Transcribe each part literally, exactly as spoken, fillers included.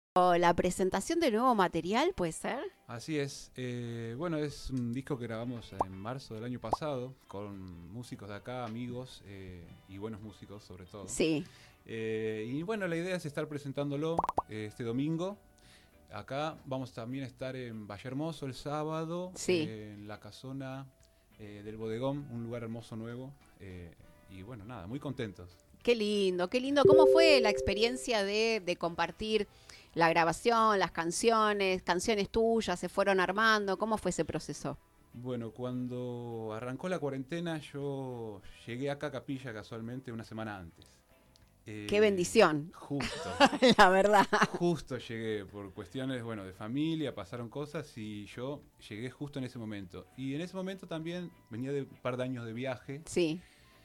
La presentación de nuevo material, ¿puede ser? Así es. Eh, bueno, es un disco que grabamos en marzo del año pasado con músicos de acá, amigos eh, y buenos músicos sobre todo. Sí. Eh, y bueno, la idea es estar presentándolo eh, este domingo. Acá vamos también a estar en Valle Hermoso el sábado, Sí. eh, en la casona eh, del Bodegón, un lugar hermoso nuevo. Eh, y bueno, nada, muy contentos. Qué lindo, qué lindo. ¿Cómo fue la experiencia de, de compartir la grabación, las canciones, canciones tuyas, se fueron armando? ¿Cómo fue ese proceso? Bueno, cuando arrancó la cuarentena yo llegué acá a Capilla casualmente una semana antes. Eh, ¡Qué bendición! Justo. La verdad. Justo llegué por cuestiones, bueno, de familia, pasaron cosas y yo llegué justo en ese momento. Y en ese momento también venía de un par de años de viaje. Sí.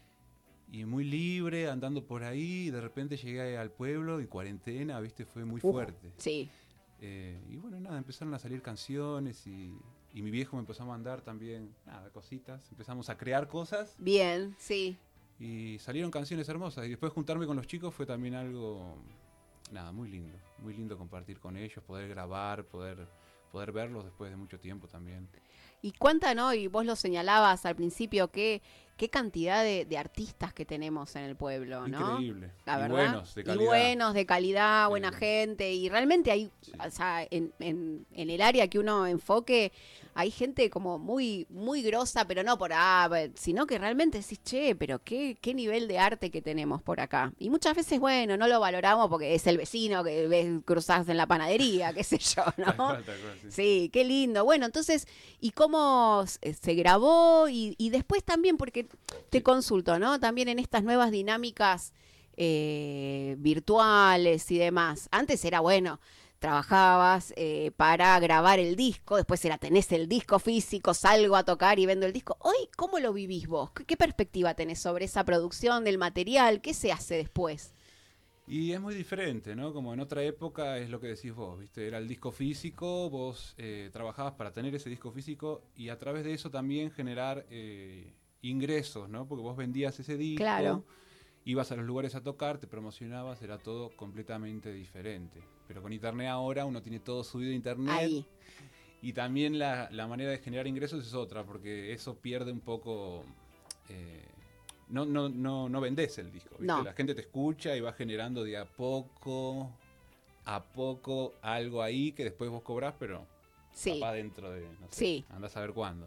Y muy libre, andando por ahí, y de repente llegué al pueblo y cuarentena, viste, fue muy Uh, fuerte. sí. Eh, y bueno, nada, empezaron a salir canciones y, y mi viejo me empezó a mandar también, nada, cositas. Empezamos a crear cosas Bien, sí. y salieron canciones hermosas. Y después juntarme con los chicos fue también algo, nada, muy lindo. Muy lindo compartir con ellos, poder grabar, poder, poder verlos después de mucho tiempo también. Y cuánta, ¿no? Y vos lo señalabas al principio, qué, qué cantidad de, de artistas que tenemos en el pueblo, ¿no? Increíble. La y verdad. buenos, de calidad. Y buenos, de calidad, buena Sí. gente. Y realmente hay, Sí. o sea, en, en, en el área que uno enfoque, hay gente como muy, muy grosa, pero no por ah, sino que realmente decís, che, pero qué, qué nivel de arte que tenemos por acá. Y muchas veces, bueno, no lo valoramos porque es el vecino que ves cruzás en la panadería, qué sé yo, ¿no? Tal cual, tal cual, sí. Sí, qué lindo. Bueno, entonces, ¿y cómo se grabó? Y, y después también, porque te Sí. consulto, ¿no? También en estas nuevas dinámicas eh, virtuales y demás. Antes era, bueno, trabajabas eh, para grabar el disco, después era tenés el disco físico, salgo a tocar y vendo el disco. Hoy, ¿cómo lo vivís vos? ¿Qué, qué perspectiva tenés sobre esa producción del material? ¿Qué se hace después? Y es muy diferente, ¿no? Como en otra época es lo que decís vos, ¿viste? Era el disco físico, vos eh, trabajabas para tener ese disco físico y a través de eso también generar eh, ingresos, ¿no? Porque vos vendías ese disco, Claro. ibas a los lugares a tocar, te promocionabas, era todo completamente diferente. Pero con internet ahora uno tiene todo subido a internet. Ahí. Y también la, la manera de generar ingresos es otra, porque eso pierde un poco... Eh, no, no, no, no vendés el disco, ¿viste? No. La gente te escucha y va generando de a poco, a poco, algo ahí que después vos cobrás, pero Sí. capaz dentro de, no sé, Sí. andás a ver cuándo.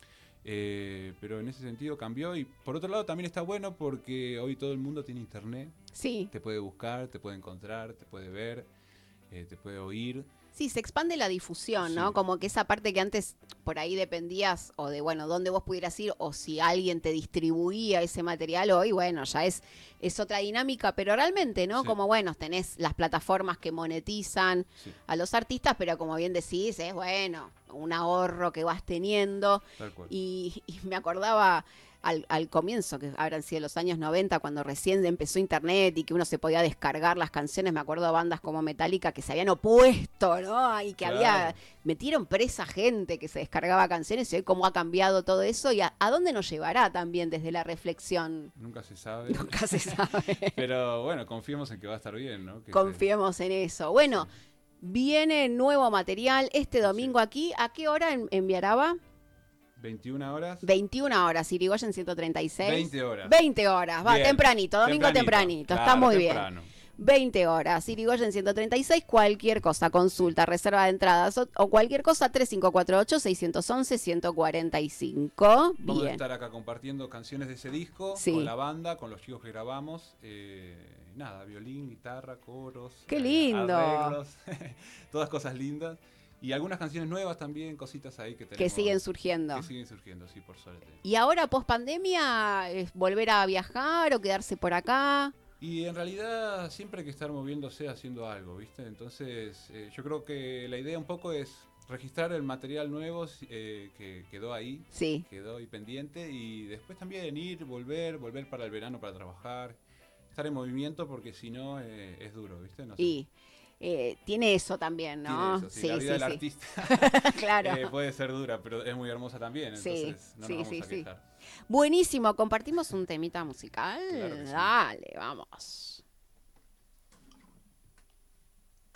Eh, pero en ese sentido cambió y por otro lado también está bueno porque hoy todo el mundo tiene internet, Sí. te puede buscar, te puede encontrar, te puede ver, eh, te puede oír. Sí, se expande la difusión, ¿no? Sí. Como que esa parte que antes por ahí dependías o de, bueno, dónde vos pudieras ir o si alguien te distribuía ese material, hoy, bueno, ya es, es otra dinámica, pero realmente, ¿no? Sí. Como, bueno, tenés las plataformas que monetizan Sí, a los artistas, pero como bien decís, es, bueno, un ahorro que vas teniendo. tal cual. Y, y me acordaba al, al comienzo, que habrán sido los años noventa, cuando recién empezó internet y que uno se podía descargar las canciones, me acuerdo de bandas como Metallica que se habían opuesto, ¿no? Y que Claro. había, metieron presa gente que se descargaba canciones y hoy cómo ha cambiado todo eso y a, a dónde nos llevará también desde la reflexión. Nunca se sabe. Nunca se sabe. Pero bueno, confiemos en que va a estar bien, ¿no? Que Confiemos en eso. Bueno, Sí. viene nuevo material este domingo aquí. ¿A qué hora en, en Viaraba? veintiuna horas. veintiuna horas, Irigoyen ciento treinta y seis. veinte horas. veinte horas, va, Bien. tempranito, domingo tempranito, está Claro, muy temprano. bien. veinte horas, Irigoyen ciento treinta y seis, cualquier cosa, consulta, reserva de entradas o, o cualquier cosa, tres cinco cuatro ocho, seis uno uno, uno cuatro cinco. Vamos a Bien. estar acá compartiendo canciones de ese disco, Sí. con la banda, con los chicos que grabamos. Eh, nada, violín, guitarra, coros. ¡Qué eh, lindo! arreglos, todas cosas lindas. Y algunas canciones nuevas también, cositas ahí que tenemos. Que siguen surgiendo. Que siguen surgiendo, sí, por suerte. ¿Y ahora, post pandemia, es volver a viajar o quedarse por acá? Y en realidad siempre hay que estar moviéndose haciendo algo, ¿viste? Entonces eh, yo creo que la idea un poco es registrar el material nuevo eh, que quedó ahí, Sí. quedó ahí pendiente y después también ir, volver, volver para el verano para trabajar, estar en movimiento porque si no eh, es duro, ¿viste? No sé. Y eh, tiene eso también, ¿no? Tiene eso, sí, la vida del artista Claro. eh, puede ser dura, pero es muy hermosa también, Sí, entonces no sí, nos vamos sí, a sí. quejar. Buenísimo, compartimos un temita musical. Claro que sí. Dale, vamos.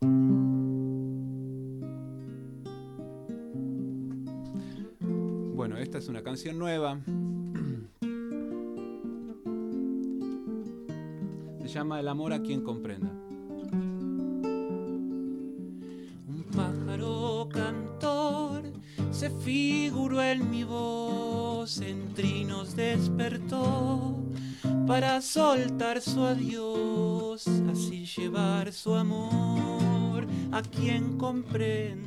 Bueno, esta es una canción nueva. Se llama El amor a quien comprenda. Un pájaro cantor se figuró en mi voz, en trinos despertó para soltar su adiós, así llevar su amor a quien comprenda.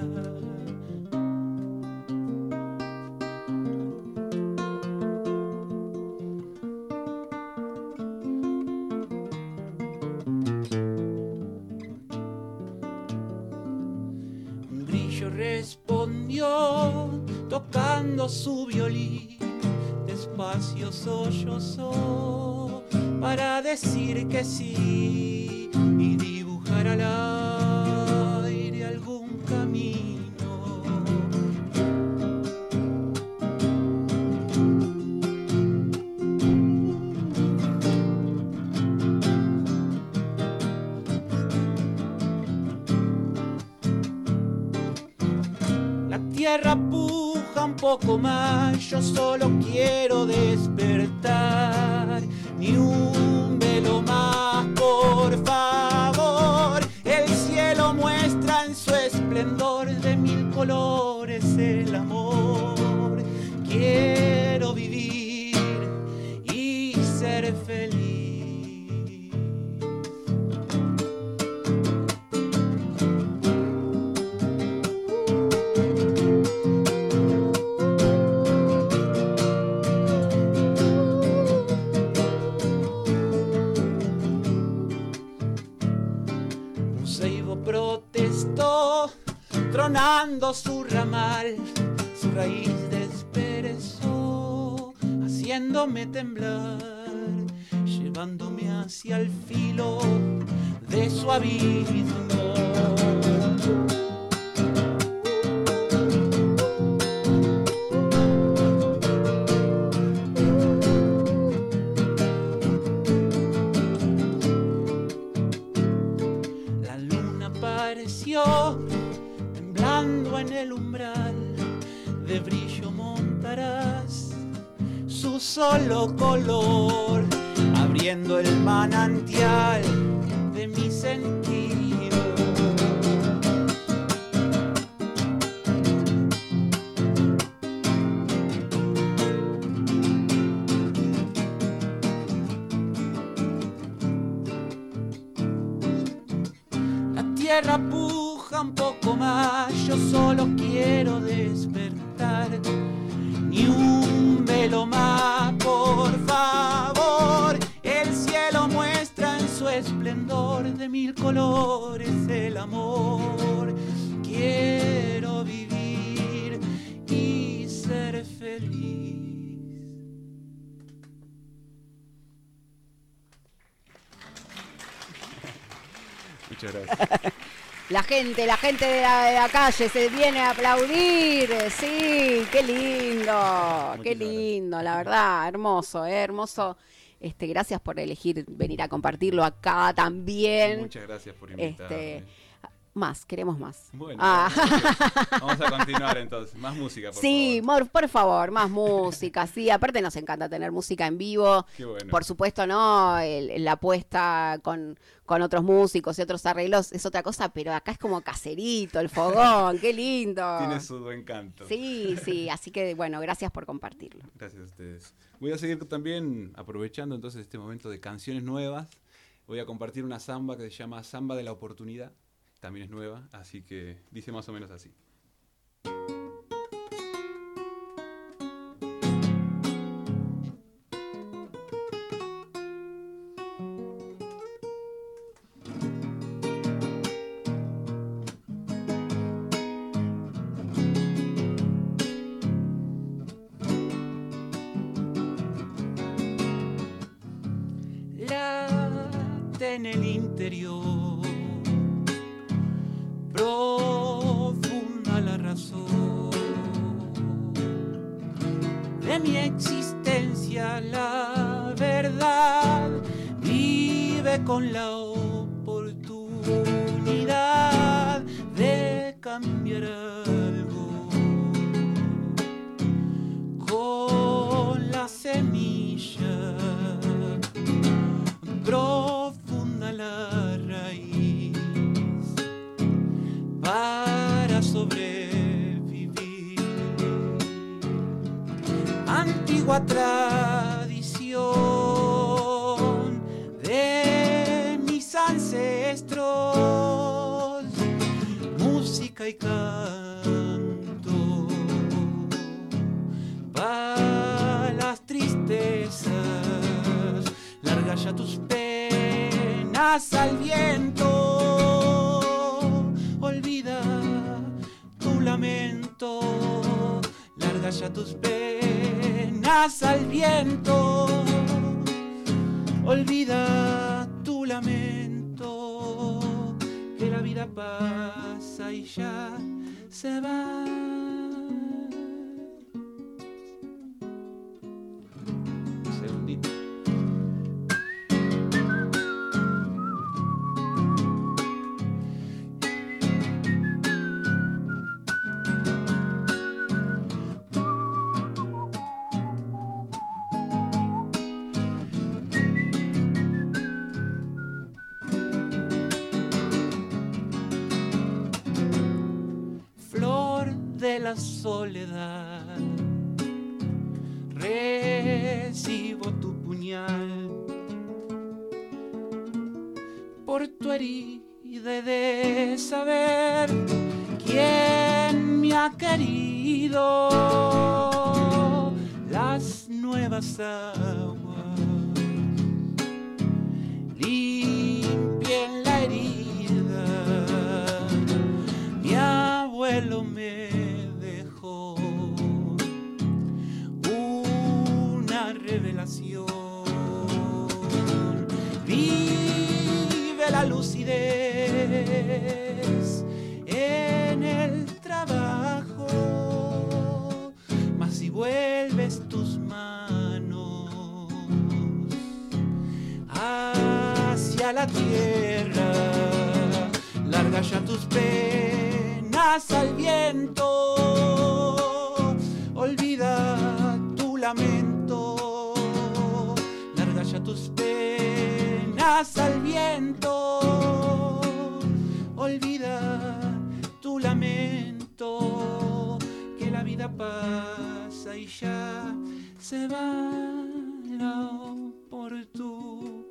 Respondió tocando su violín, despacio sollozó para decir que sí y dibujar al aire algún camino. Tierra puja un poco más, yo solo quiero despertar, ni un velo más, por favor. El cielo muestra en su esplendor de mil colores el amor. Quiero vivir y ser feliz. Protestó tronando su ramal, su raíz desperezó, haciéndome temblar, llevándome hacia el filo de su abismo. Temblando en el umbral, de brillo montarás su solo color, abriendo el manantial de mi sentido. La tierra puja un poco más, yo solo quiero despertar, ni un velo más, por favor. El cielo muestra en su esplendor de mil colores el amor. Quiero vivir y ser feliz. Muchas gracias. La gente, la gente de la, de la calle se viene a aplaudir. Sí, qué lindo, Muchas qué lindo, la verdad, hermoso, eh, hermoso. Este, gracias por elegir venir a compartirlo acá también. Muchas gracias por invitarme. Este, más, queremos más. Bueno, ah. vamos a continuar entonces. Más música, por sí, favor. Sí, por favor, más música. Sí, aparte nos encanta tener música en vivo. Qué bueno. Por supuesto, ¿no? El, la apuesta con, con otros músicos y otros arreglos es otra cosa, pero acá es como caserito, el fogón. Qué lindo. Tiene su encanto. Sí, sí. Así que, bueno, gracias por compartirlo. Gracias a ustedes. Voy a seguir también aprovechando entonces este momento de canciones nuevas. Voy a compartir una samba que se llama Samba de la Oportunidad. También es nueva, así que dice más o menos así. Late en el interior, profunda la razón de mi existencia, la verdad vive con la oportunidad. cambiar algo. Con la semilla profunda la raíz para sobrevivir. Antigua tradición de mis ancestros, música y canto para las tristezas. Larga ya tus penas al viento, olvida tu lamento. Larga ya tus penas al viento, olvida tu lamento, que la vida pasa y ya se va. Un segundito. De la soledad, recibo tu puñal por tu herida de saber quién me ha querido. Las nuevas aguas limpien la herida. Mi abuelo me revelación. Vive la lucidez en el trabajo, mas si vuelves tus manos hacia la tierra, larga ya tus penas al viento, olvida tu lamento. Ya tus penas al viento, olvida tu lamento, que la vida pasa y ya se va la oportunidad.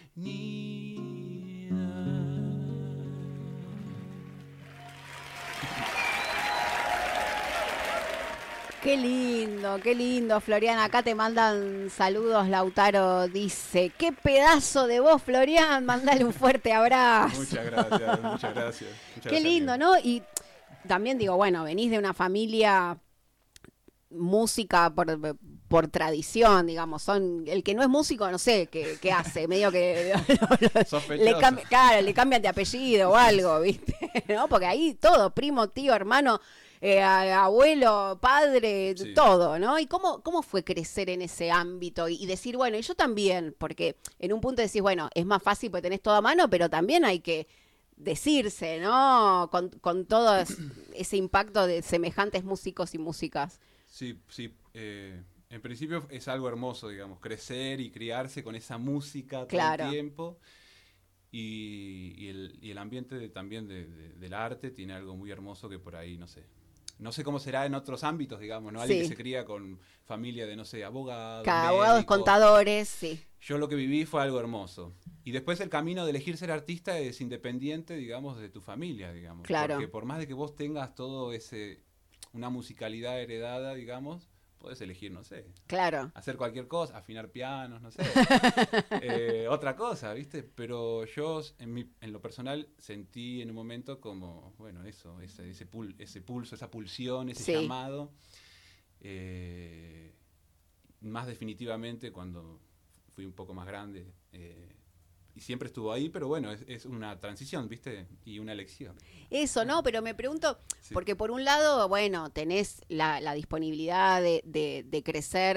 Qué lindo, qué lindo, Florian. Acá te mandan saludos. Lautaro dice, qué pedazo de voz, Florian. Mándale un fuerte abrazo. Muchas gracias, muchas gracias. Muchas qué gracias, lindo, amigo. ¿no? Y también digo, bueno, venís de una familia música por, por tradición, digamos. Son el que no es músico, no sé qué, qué hace. Medio que le, cambia, claro, le cambian de apellido o algo, ¿viste? ¿No? Porque ahí todo, primo, tío, hermano... Eh, abuelo, padre, sí. Todo, ¿no? ¿Y cómo, cómo fue crecer en ese ámbito y, y decir, bueno, y yo también? Porque en un punto decís, bueno, es más fácil porque tenés todo a mano, pero también hay que decirse, ¿no? Con, con todo ese impacto de semejantes músicos y músicas. Sí, sí. Eh, en principio es algo hermoso, digamos, crecer y criarse con esa música todo claro. el tiempo. Y, y, el, y el ambiente de, también de, de, del arte tiene algo muy hermoso que por ahí, no sé, no sé cómo será en otros ámbitos, digamos, ¿no? Alguien sí. que se cría con familia de, no sé, abogados, Cada abogados, contadores, sí. Yo lo que viví fue algo hermoso. Y después el camino de elegir ser artista es independiente, digamos, de tu familia, digamos. Claro. Porque por más de que vos tengas todo ese, una musicalidad heredada, digamos, podés elegir, no sé. Claro. Hacer cualquier cosa, afinar pianos, no sé. eh, otra cosa, ¿viste? Pero yo, en, mi, en lo personal, sentí en un momento como, bueno, eso, ese, ese, pul, ese pulso, esa pulsión, ese sí. llamado. Eh, más definitivamente cuando fui un poco más grande. Eh, y siempre estuvo ahí, pero bueno, es, es una transición, ¿viste? Y una elección. Eso, ¿no? Pero me pregunto, sí. porque por un lado, bueno, tenés la, la disponibilidad de, de, de crecer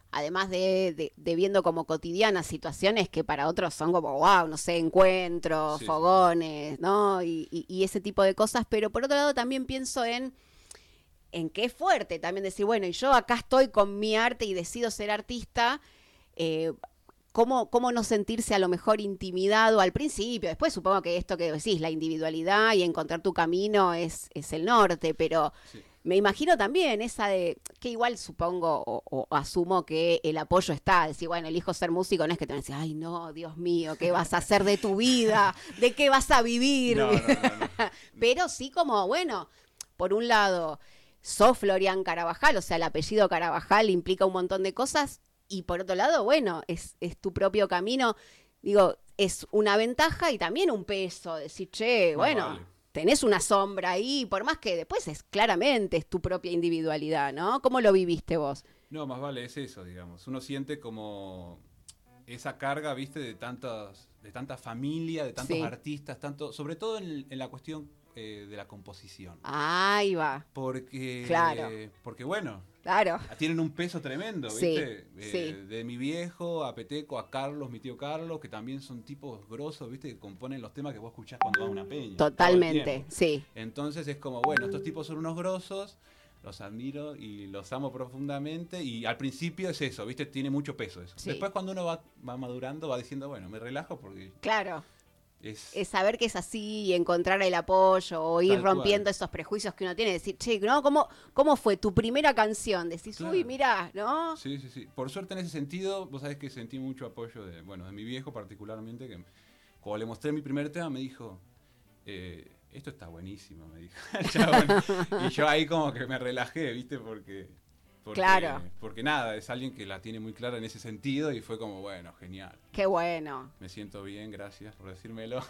además de, de, de viendo como cotidianas situaciones que para otros son como, wow, no sé, encuentros, Sí, fogones, sí. ¿no? Y, y, y ese tipo de cosas, pero por otro lado también pienso en, en que es fuerte también decir, bueno, y yo acá estoy con mi arte y decido ser artista, eh, ¿Cómo, ¿Cómo no sentirse a lo mejor intimidado al principio? Después supongo que esto que decís, la individualidad y encontrar tu camino es, es el norte, pero sí. Me imagino también esa de, que igual supongo o, o asumo que el apoyo está, decir, bueno, elijo ser músico, no es que te van a decir, ay no, Dios mío, ¿qué vas a hacer de tu vida? ¿De qué vas a vivir? No, no, no, no. Pero sí como, bueno, por un lado, sos Florian Carabajal, o sea, el apellido Carabajal implica un montón de cosas, y por otro lado, bueno, es, es tu propio camino. Digo, es una ventaja y también un peso. Decir, che, no, bueno, vale. Tenés una sombra ahí, por más que después es claramente es tu propia individualidad, ¿no? ¿Cómo lo viviste vos? No, más vale, es eso, digamos. Uno siente como esa carga, viste, de tantas, de tanta familia, de tantos sí. artistas, tanto, sobre todo en, en la cuestión eh, de la composición. Ahí va. Porque, claro. eh, porque bueno, claro. tienen un peso tremendo, sí, ¿viste? Sí. Eh, de mi viejo a Peteco, a Carlos, mi tío Carlos, que también son tipos grosos, ¿viste? Que componen los temas que vos escuchás cuando vas a una peña. Totalmente, sí. Entonces es como, bueno, estos tipos son unos grosos, los admiro y los amo profundamente, y al principio es eso, ¿viste? Tiene mucho peso eso. Sí. Después cuando uno va, va madurando, va diciendo, bueno, me relajo porque... Claro. Es, es saber que es así y encontrar el apoyo o ir rompiendo cual. esos prejuicios que uno tiene. Decir, che, ¿no? ¿Cómo, cómo fue tu primera canción? Decís, claro. uy, mirá, ¿no? Sí, sí, sí. Por suerte en ese sentido, vos sabés que sentí mucho apoyo de, bueno, de mi viejo particularmente, que cuando le mostré mi primer tema me dijo, eh, esto está buenísimo, me dijo. ya, bueno, y yo ahí como que me relajé, ¿viste? Porque... Porque, claro. Porque nada, es alguien que la tiene muy clara en ese sentido y fue como, bueno, genial. Qué bueno. Me siento bien, gracias por decírmelo.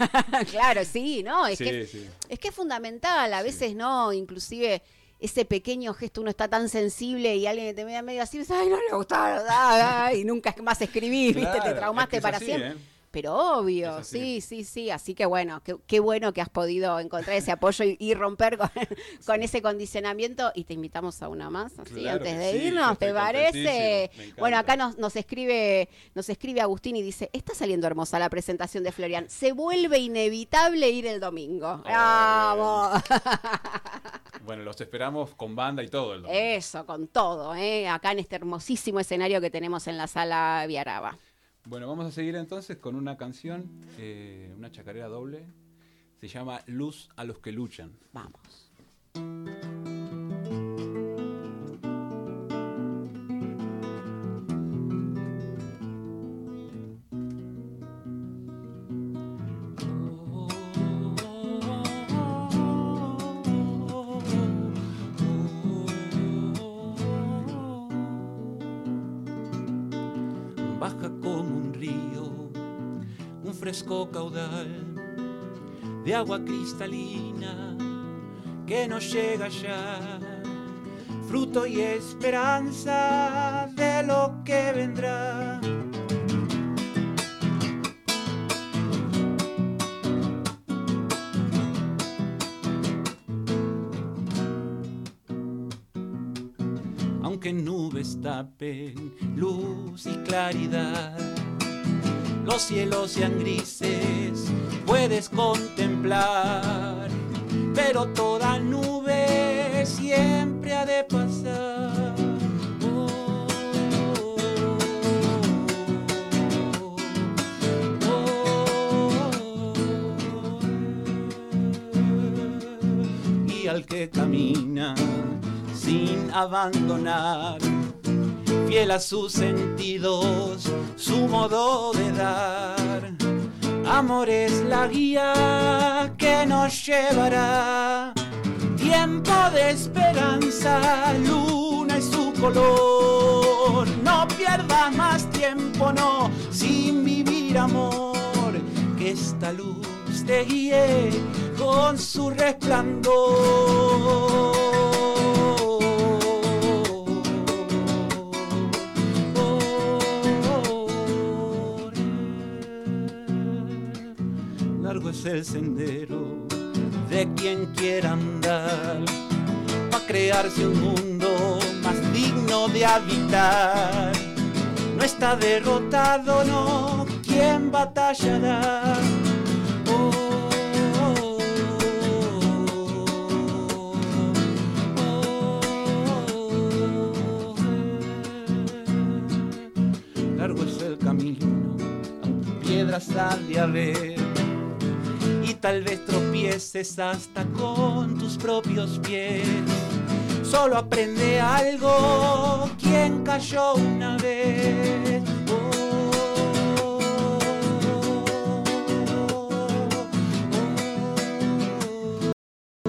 claro, sí, ¿no? Es, sí, que, sí. es que es fundamental, a sí. veces no, inclusive ese pequeño gesto, uno está tan sensible y alguien que te mira medio así, ay, no le gustaba, y nunca más escribís, claro, ¿viste? Te traumaste es que para así, siempre. ¿eh? Pero obvio, sí, sí, sí, así que bueno, qué, qué bueno que has podido encontrar ese apoyo y, y romper con, con sí. ese condicionamiento, y te invitamos a una más, así, claro antes de sí, irnos, ¿te parece? Bueno, acá nos, nos escribe nos escribe Agustín y dice, está saliendo hermosa la presentación de Florian, se vuelve inevitable ir el domingo. Oh, ¡vamos! Bueno, los esperamos con banda y todo el domingo. Eso, con todo, ¿eh? Acá en este hermosísimo escenario que tenemos en la Sala Viaraba. Bueno, vamos a seguir entonces con una canción, eh, una chacarera doble. Se llama Luz a los que luchan. Vamos. Baja como un río, un fresco caudal de agua cristalina que nos llega ya, fruto y esperanza de lo que vendrá. Aunque nubes tapen luz y claridad, los cielos sean grises, puedes contemplar, pero toda nube siempre ha de pasar. Oh, oh, oh, oh. Y al que camina sin abandonar, fiel a sus sentidos, su modo de dar, amor es la guía que nos llevará. Tiempo de esperanza, luna y su color, no pierdas más tiempo, no, sin vivir amor, que esta luz te guíe con su resplandor. Es el sendero de quien quiera andar, para crearse un mundo más digno digno de habitar. No está derrotado, no, ¿quién batallará? Oh, oh, oh, oh, eh. Largo es el camino, piedras has de haber, y tal vez tropieces hasta con tus propios pies. Solo aprende algo quien cayó una vez. Oh, oh, oh,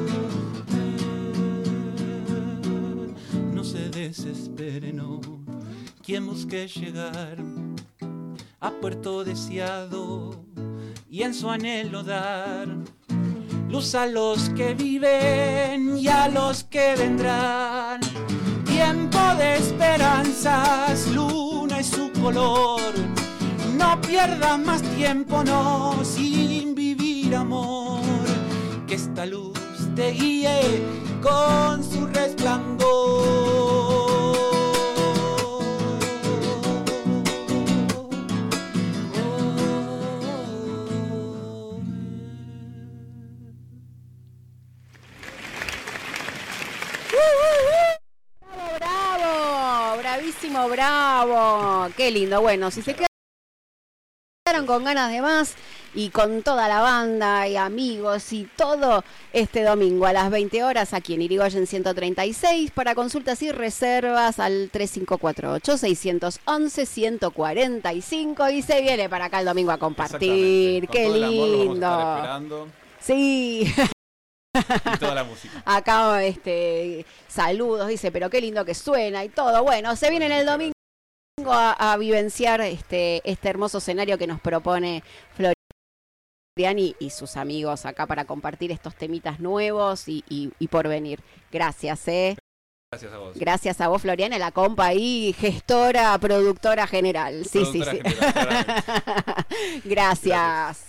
oh. No se desespere, no, quien busque llegar a puerto deseado y en su anhelo dar luz a los que viven y a los que vendrán. Tiempo de esperanzas, luna y su color. No pierdas más tiempo, no, sin vivir amor. Que esta luz te guíe con su resplandor. ¡Bravo, bravo! ¡Bravísimo, bravo! ¡Qué lindo! Bueno, si se quedaron con ganas de más y con toda la banda y amigos y todo este domingo a las veinte horas aquí en Irigoyen ciento treinta y seis, para consultas y reservas al tres cinco cuatro ocho, seis once, uno cuatro cinco, y se viene para acá el domingo a compartir. ¡Qué lindo! Sí. Y toda la música. Acá, este, saludos, dice, pero qué lindo que suena y todo. Bueno, se viene en el domingo a, a vivenciar este, este hermoso escenario que nos propone Floriani y sus amigos acá para compartir estos temitas nuevos y, y, y por venir. Gracias, eh. Gracias a vos. Gracias a vos, Floriana, la compa ahí, gestora, productora general. Sí, productora sí, sí. General, Gracias. Gracias.